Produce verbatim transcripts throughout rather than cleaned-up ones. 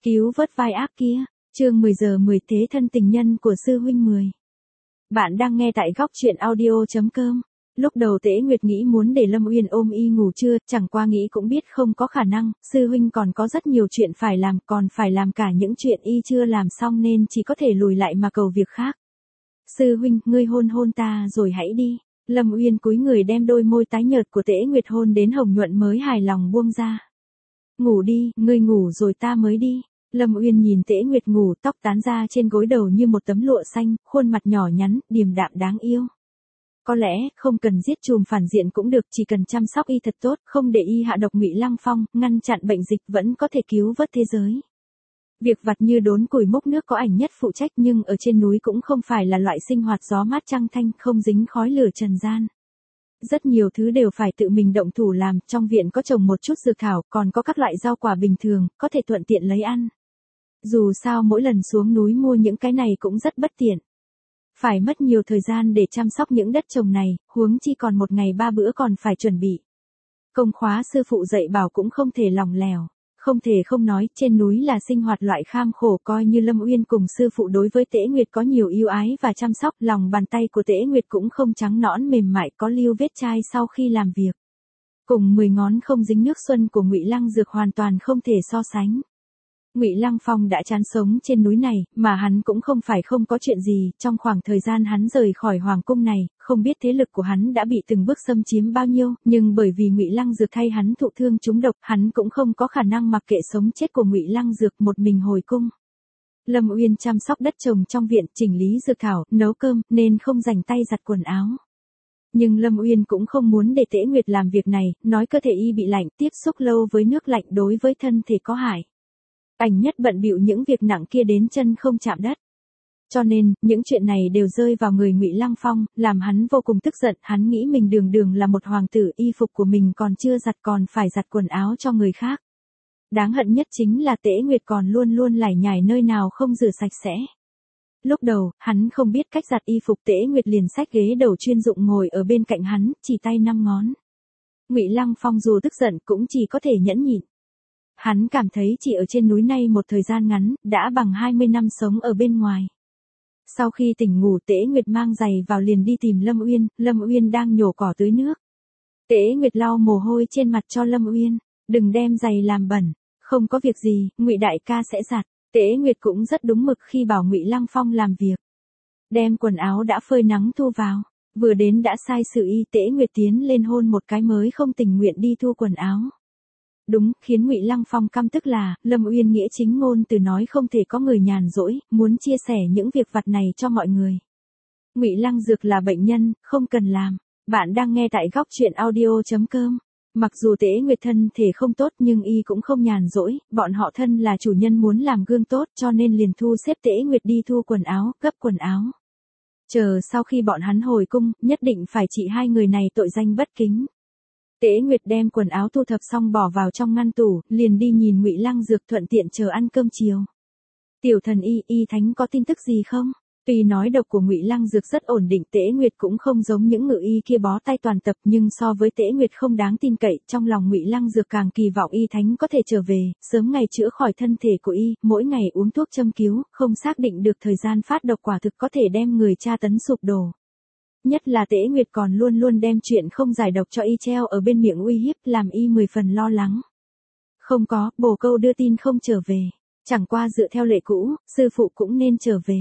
Cứu vớt vai ác kia, chương mười giờ mười thế thân tình nhân của sư huynh mười. Bạn đang nghe tại góc truyện audio.com. Lúc đầu Tế Nguyệt nghĩ muốn để Lâm Uyên ôm y ngủ trưa, chẳng qua nghĩ cũng biết không có khả năng, sư huynh còn có rất nhiều chuyện phải làm, còn phải làm cả những chuyện y chưa làm xong nên chỉ có thể lùi lại mà cầu việc khác. Sư huynh, ngươi hôn hôn ta rồi hãy đi. Lâm Uyên cúi người đem đôi môi tái nhợt của Tế Nguyệt hôn đến hồng nhuận mới hài lòng buông ra. Ngủ đi, ngươi ngủ rồi ta mới đi. Lâm Uyên nhìn Tế Nguyệt ngủ, tóc tán ra trên gối đầu như một tấm lụa xanh, khuôn mặt nhỏ nhắn, điềm đạm đáng yêu. Có lẽ, không cần giết chùm phản diện cũng được, chỉ cần chăm sóc y thật tốt, không để y hạ độc Ngụy Lăng Phong, ngăn chặn bệnh dịch vẫn có thể cứu vớt thế giới. Việc vặt như đốn củi múc nước có ảnh nhất phụ trách, nhưng ở trên núi cũng không phải là loại sinh hoạt gió mát trăng thanh, không dính khói lửa trần gian. Rất nhiều thứ đều phải tự mình động thủ làm, trong viện có trồng một chút dược thảo, còn có các loại rau quả bình thường, có thể thuận tiện lấy ăn. Dù sao mỗi lần xuống núi mua những cái này cũng rất bất tiện. Phải mất nhiều thời gian để chăm sóc những đất trồng này, huống chi còn một ngày ba bữa còn phải chuẩn bị. Công khóa sư phụ dạy bảo cũng không thể lỏng lẻo. Không thể không nói, trên núi là sinh hoạt loại kham khổ, coi như Lâm Uyên cùng sư phụ đối với Tế Nguyệt có nhiều yêu ái và chăm sóc, lòng bàn tay của Tế Nguyệt cũng không trắng nõn mềm mại, có lưu vết chai sau khi làm việc. Cùng mười ngón không dính nước xuân của Ngụy Lăng Dược hoàn toàn không thể so sánh. Ngụy Lăng Phong đã chán sống trên núi này, mà hắn cũng không phải không có chuyện gì, trong khoảng thời gian hắn rời khỏi hoàng cung này, không biết thế lực của hắn đã bị từng bước xâm chiếm bao nhiêu, nhưng bởi vì Ngụy Lăng Dược thay hắn thụ thương trúng độc, hắn cũng không có khả năng mặc kệ sống chết của Ngụy Lăng Dược một mình hồi cung. Lâm Uyên chăm sóc đất trồng trong viện, chỉnh lý dược thảo, nấu cơm, nên không rảnh tay giặt quần áo. Nhưng Lâm Uyên cũng không muốn để Tế Nguyệt làm việc này, nói cơ thể y bị lạnh, tiếp xúc lâu với nước lạnh đối với thân thể có hại. Ảnh nhất bận bịu những việc nặng kia đến chân không chạm đất. Cho nên, những chuyện này đều rơi vào người Ngụy Lăng Phong, làm hắn vô cùng tức giận, hắn nghĩ mình đường đường là một hoàng tử, y phục của mình còn chưa giặt còn phải giặt quần áo cho người khác. Đáng hận nhất chính là Tế Nguyệt còn luôn luôn lải nhải nơi nào không rửa sạch sẽ. Lúc đầu, hắn không biết cách giặt y phục, Tế Nguyệt liền xách ghế đầu chuyên dụng ngồi ở bên cạnh hắn, chỉ tay năm ngón. Ngụy Lăng Phong dù tức giận cũng chỉ có thể nhẫn nhịn. Hắn cảm thấy chỉ ở trên núi này một thời gian ngắn, đã bằng hai mươi năm sống ở bên ngoài. Sau khi tỉnh ngủ, Tế Nguyệt mang giày vào liền đi tìm Lâm Uyên, Lâm Uyên đang nhổ cỏ tưới nước. Tế Nguyệt lau mồ hôi trên mặt cho Lâm Uyên, đừng đem giày làm bẩn, không có việc gì, Ngụy đại ca sẽ giặt. Tế Nguyệt cũng rất đúng mực khi bảo Ngụy Lăng Phong làm việc. Đem quần áo đã phơi nắng thu vào, vừa đến đã sai sự y. Tế Nguyệt tiến lên hôn một cái mới không tình nguyện đi thu quần áo. Đúng, khiến Ngụy Lăng Phong căm tức là, Lâm Uyên nghĩa chính ngôn từ nói không thể có người nhàn rỗi, muốn chia sẻ những việc vặt này cho mọi người. Ngụy Lăng Dược là bệnh nhân, không cần làm. Bạn đang nghe tại góc truyện audio.com. Mặc dù Tế Nguyệt thân thể không tốt nhưng y cũng không nhàn rỗi, bọn họ thân là chủ nhân muốn làm gương tốt cho nên liền thu xếp Tế Nguyệt đi thu quần áo, gấp quần áo. Chờ sau khi bọn hắn hồi cung, nhất định phải trị hai người này tội danh bất kính. Tế Nguyệt đem quần áo thu thập xong bỏ vào trong ngăn tủ, liền đi nhìn Ngụy Lăng Dược thuận tiện chờ ăn cơm chiều. Tiểu thần y, y thánh có tin tức gì không? Tuy nói độc của Ngụy Lăng Dược rất ổn định, Tế Nguyệt cũng không giống những ngự y kia bó tay toàn tập, nhưng so với Tế Nguyệt không đáng tin cậy, trong lòng Ngụy Lăng Dược càng kỳ vọng y thánh có thể trở về, sớm ngày chữa khỏi thân thể của y, mỗi ngày uống thuốc châm cứu, không xác định được thời gian phát độc quả thực có thể đem người tra tấn sụp đổ. Nhất là Tế Nguyệt còn luôn luôn đem chuyện không giải độc cho y treo ở bên miệng uy hiếp, làm y mười phần lo lắng. Không có, bồ câu đưa tin không trở về. Chẳng qua dựa theo lệ cũ, sư phụ cũng nên trở về.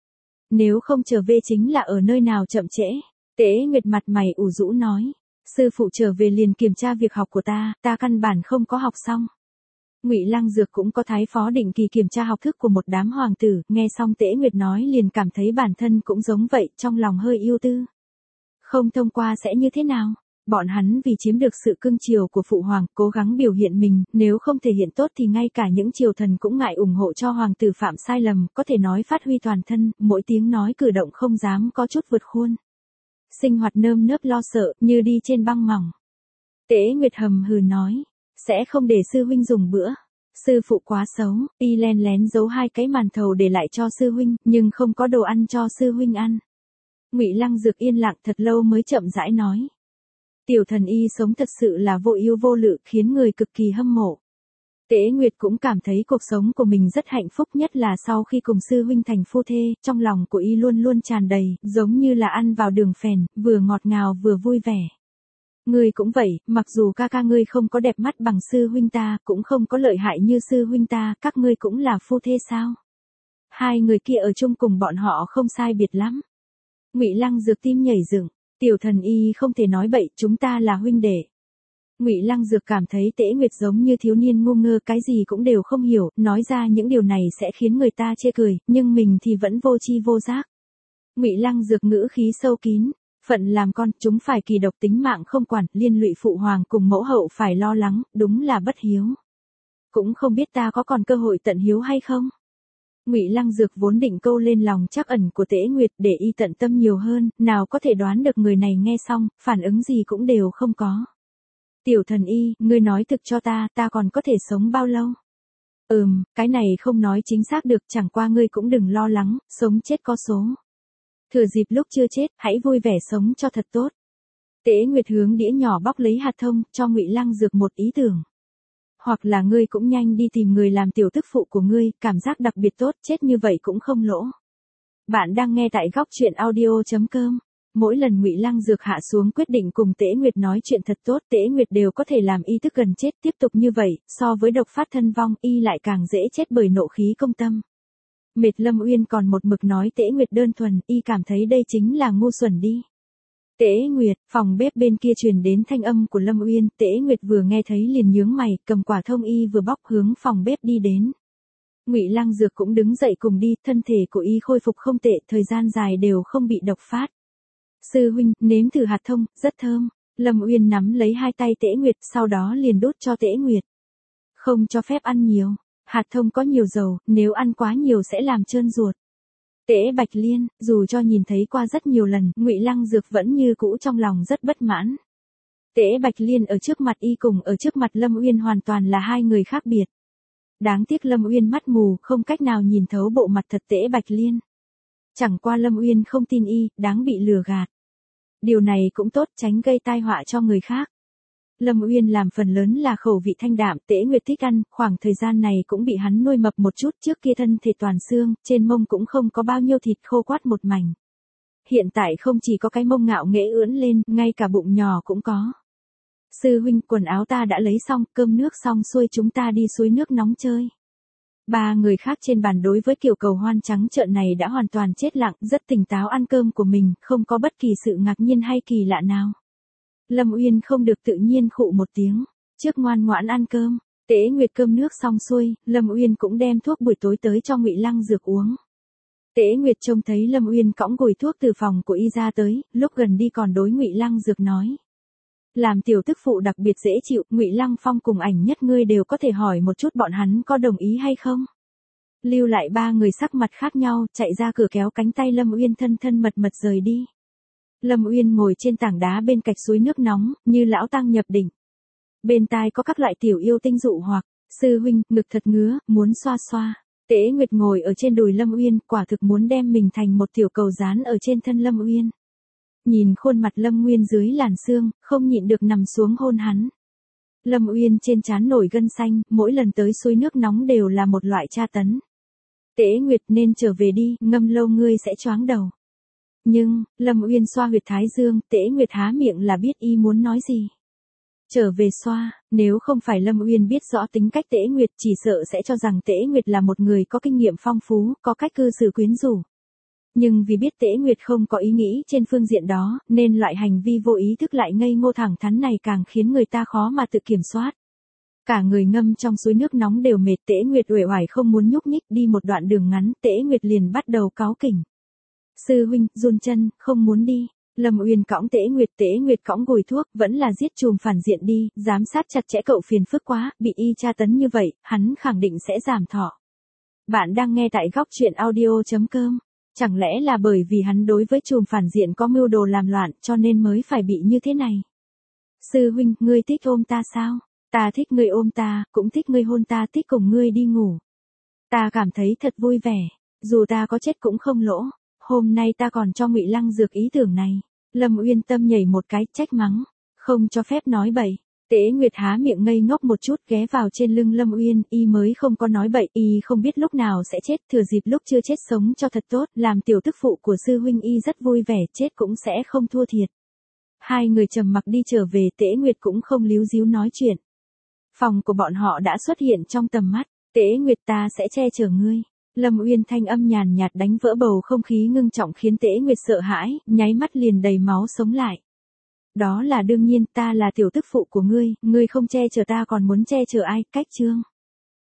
Nếu không trở về chính là ở nơi nào chậm trễ. Tế Nguyệt mặt mày ủ rũ nói. Sư phụ trở về liền kiểm tra việc học của ta, ta căn bản không có học xong. Ngụy Lăng Dược cũng có thái phó định kỳ kiểm tra học thức của một đám hoàng tử, nghe xong Tế Nguyệt nói liền cảm thấy bản thân cũng giống vậy, trong lòng hơi ưu tư. Không thông qua sẽ như thế nào? Bọn hắn vì chiếm được sự cưng chiều của phụ hoàng, cố gắng biểu hiện mình, nếu không thể hiện tốt thì ngay cả những triều thần cũng ngại ủng hộ cho hoàng tử phạm sai lầm, có thể nói phát huy toàn thân, mỗi tiếng nói cử động không dám có chút vượt khuôn. Sinh hoạt nơm nớp lo sợ, như đi trên băng mỏng. Tế Nguyệt hầm hừ nói, sẽ không để sư huynh dùng bữa. Sư phụ quá xấu, y len lén giấu hai cái màn thầu để lại cho sư huynh, nhưng không có đồ ăn cho sư huynh ăn. Ngụy Lăng Dược yên lặng thật lâu mới chậm rãi nói. Tiểu thần y sống thật sự là vô ưu vô lự, khiến người cực kỳ hâm mộ. Tế Nguyệt cũng cảm thấy cuộc sống của mình rất hạnh phúc, nhất là sau khi cùng sư huynh thành phu thê, trong lòng của y luôn luôn tràn đầy, giống như là ăn vào đường phèn, vừa ngọt ngào vừa vui vẻ. Ngươi cũng vậy, mặc dù ca ca ngươi không có đẹp mắt bằng sư huynh ta, cũng không có lợi hại như sư huynh ta, các ngươi cũng là phu thê sao? Hai người kia ở chung cùng bọn họ không sai biệt lắm. Ngụy Lăng Dược tim nhảy dựng, Tiểu Thần Y không thể nói bậy, chúng ta là huynh đệ. Ngụy Lăng Dược cảm thấy Tế Nguyệt giống như thiếu niên ngu ngơ, cái gì cũng đều không hiểu, nói ra những điều này sẽ khiến người ta chê cười, nhưng mình thì vẫn vô tri vô giác. Ngụy Lăng Dược ngữ khí sâu kín, phận làm con, chúng phải kỳ độc tính mạng không quản, liên lụy phụ hoàng cùng mẫu hậu phải lo lắng, đúng là bất hiếu. Cũng không biết ta có còn cơ hội tận hiếu hay không? Ngụy Lăng Dược vốn định câu lên lòng trắc ẩn của Tế Nguyệt để y tận tâm nhiều hơn, nào có thể đoán được người này nghe xong, phản ứng gì cũng đều không có. Tiểu Thần Y, ngươi nói thực cho ta, ta còn có thể sống bao lâu? Ừm, cái này không nói chính xác được, chẳng qua ngươi cũng đừng lo lắng, sống chết có số. Thừa dịp lúc chưa chết, hãy vui vẻ sống cho thật tốt. Tế Nguyệt hướng đĩa nhỏ bóc lấy hạt thông, cho Ngụy Lăng Dược một ý tưởng. Hoặc là ngươi cũng nhanh đi tìm người làm tiểu tức phụ của ngươi, cảm giác đặc biệt tốt, chết như vậy cũng không lỗ. Bạn đang nghe tại góc truyện audio chấm com. Mỗi lần Ngụy Lăng Dược hạ xuống quyết định cùng Tế Nguyệt nói chuyện thật tốt, Tế Nguyệt đều có thể làm y tức gần chết, tiếp tục như vậy, so với độc phát thân vong, y lại càng dễ chết bởi nộ khí công tâm. Mệt Lâm Uyên còn một mực nói Tế Nguyệt đơn thuần, y cảm thấy đây chính là ngu xuẩn đi. Tế Nguyệt, phòng bếp bên kia truyền đến thanh âm của Lâm Uyên, Tế Nguyệt vừa nghe thấy liền nhướng mày, cầm quả thông y vừa bóc hướng phòng bếp đi đến. Ngụy Lăng Dược cũng đứng dậy cùng đi, thân thể của y khôi phục không tệ, thời gian dài đều không bị độc phát. Sư huynh, nếm thử hạt thông, rất thơm. Lâm Uyên nắm lấy hai tay Tế Nguyệt, sau đó liền đút cho Tế Nguyệt. Không cho phép ăn nhiều, hạt thông có nhiều dầu, nếu ăn quá nhiều sẽ làm trơn ruột. Tế Bạch Liên, dù cho nhìn thấy qua rất nhiều lần, Ngụy Lăng Dược vẫn như cũ trong lòng rất bất mãn. Tế Bạch Liên ở trước mặt y cùng ở trước mặt Lâm Uyên hoàn toàn là hai người khác biệt. Đáng tiếc Lâm Uyên mắt mù, không cách nào nhìn thấu bộ mặt thật Tế Bạch Liên. Chẳng qua Lâm Uyên không tin y, đáng bị lừa gạt. Điều này cũng tốt, tránh gây tai họa cho người khác. Lâm Uyên làm phần lớn là khẩu vị thanh đạm, Tế Nguyệt thích ăn, khoảng thời gian này cũng bị hắn nuôi mập một chút, trước kia thân thể toàn xương, trên mông cũng không có bao nhiêu thịt, khô quắt một mảnh. Hiện tại không chỉ có cái mông ngạo nghễ ưỡn lên, ngay cả bụng nhỏ cũng có. Sư huynh, quần áo ta đã lấy xong, cơm nước xong xuôi, chúng ta đi suối nước nóng chơi. Ba người khác trên bàn đối với kiểu cầu hoan trắng trợn này đã hoàn toàn chết lặng, rất tỉnh táo ăn cơm của mình, không có bất kỳ sự ngạc nhiên hay kỳ lạ nào. Lâm Uyên không được tự nhiên khụ một tiếng, trước ngoan ngoãn ăn cơm. Tế Nguyệt cơm nước xong xuôi, Lâm Uyên cũng đem thuốc buổi tối tới cho Ngụy Lăng Dược uống. Tế Nguyệt trông thấy Lâm Uyên cõng gùi thuốc từ phòng của y ra tới, lúc gần đi còn đối Ngụy Lăng Dược nói: làm tiểu tức phụ đặc biệt dễ chịu, Ngụy Lăng Phong cùng Ảnh Nhất ngươi đều có thể hỏi một chút bọn hắn có đồng ý hay không. Lưu lại ba người sắc mặt khác nhau, chạy ra cửa kéo cánh tay Lâm Uyên thân thân mật mật rời đi. Lâm Uyên ngồi trên tảng đá bên cạnh suối nước nóng, như lão tăng nhập định. Bên tai có các loại tiểu yêu tinh dụ hoặc, sư huynh, ngực thật ngứa, muốn xoa xoa. Tế Nguyệt ngồi ở trên đùi Lâm Uyên, quả thực muốn đem mình thành một tiểu cầu dán ở trên thân Lâm Uyên. Nhìn khuôn mặt Lâm Uyên dưới làn sương, không nhịn được nằm xuống hôn hắn. Lâm Uyên trên trán nổi gân xanh, mỗi lần tới suối nước nóng đều là một loại tra tấn. Tế Nguyệt nên trở về đi, ngâm lâu ngươi sẽ choáng đầu. Nhưng, Lâm Uyên xoa huyệt thái dương, Tế Nguyệt há miệng là biết y muốn nói gì. Trở về xoa, nếu không phải Lâm Uyên biết rõ tính cách Tế Nguyệt chỉ sợ sẽ cho rằng Tế Nguyệt là một người có kinh nghiệm phong phú, có cách cư xử quyến rũ. Nhưng vì biết Tế Nguyệt không có ý nghĩ trên phương diện đó, nên loại hành vi vô ý thức lại ngây ngô thẳng thắn này càng khiến người ta khó mà tự kiểm soát. Cả người ngâm trong suối nước nóng đều mệt, Tế Nguyệt uể oải không muốn nhúc nhích, đi một đoạn đường ngắn, Tế Nguyệt liền bắt đầu cáu kỉnh. Sư huynh, run chân, không muốn đi. Lâm Uyên cõng Tế Nguyệt, Tế Nguyệt cõng gùi thuốc, vẫn là giết chùm phản diện đi, giám sát chặt chẽ cậu phiền phức quá, bị y tra tấn như vậy, hắn khẳng định sẽ giảm thọ. Bạn đang nghe tại góc truyện audio chấm com. Chẳng lẽ là bởi vì hắn đối với chùm phản diện có mưu đồ làm loạn cho nên mới phải bị như thế này? Sư huynh, ngươi thích ôm ta sao? Ta thích ngươi ôm ta, cũng thích ngươi hôn ta, thích cùng ngươi đi ngủ. Ta cảm thấy thật vui vẻ, dù ta có chết cũng không lỗ. Hôm nay ta còn cho Ngụy Lăng Dược ý tưởng này. Lâm Uyên tâm nhảy một cái, trách mắng. Không cho phép nói bậy. Tế Nguyệt há miệng ngây ngốc một chút, ghé vào trên lưng Lâm Uyên, y mới không có nói bậy, y không biết lúc nào sẽ chết, thừa dịp lúc chưa chết sống cho thật tốt, làm tiểu tức phụ của sư huynh y rất vui vẻ, chết cũng sẽ không thua thiệt. Hai người trầm mặc đi trở về, Tế Nguyệt cũng không líu díu nói chuyện. Phòng của bọn họ đã xuất hiện trong tầm mắt. Tế Nguyệt, ta sẽ che chở ngươi. Lâm Uyên thanh âm nhàn nhạt đánh vỡ bầu không khí ngưng trọng khiến Tế Nguyệt sợ hãi, nháy mắt liền đầy máu sống lại. Đó là đương nhiên, ta là tiểu tức phụ của ngươi, ngươi không che chở ta còn muốn che chở ai, cách chương.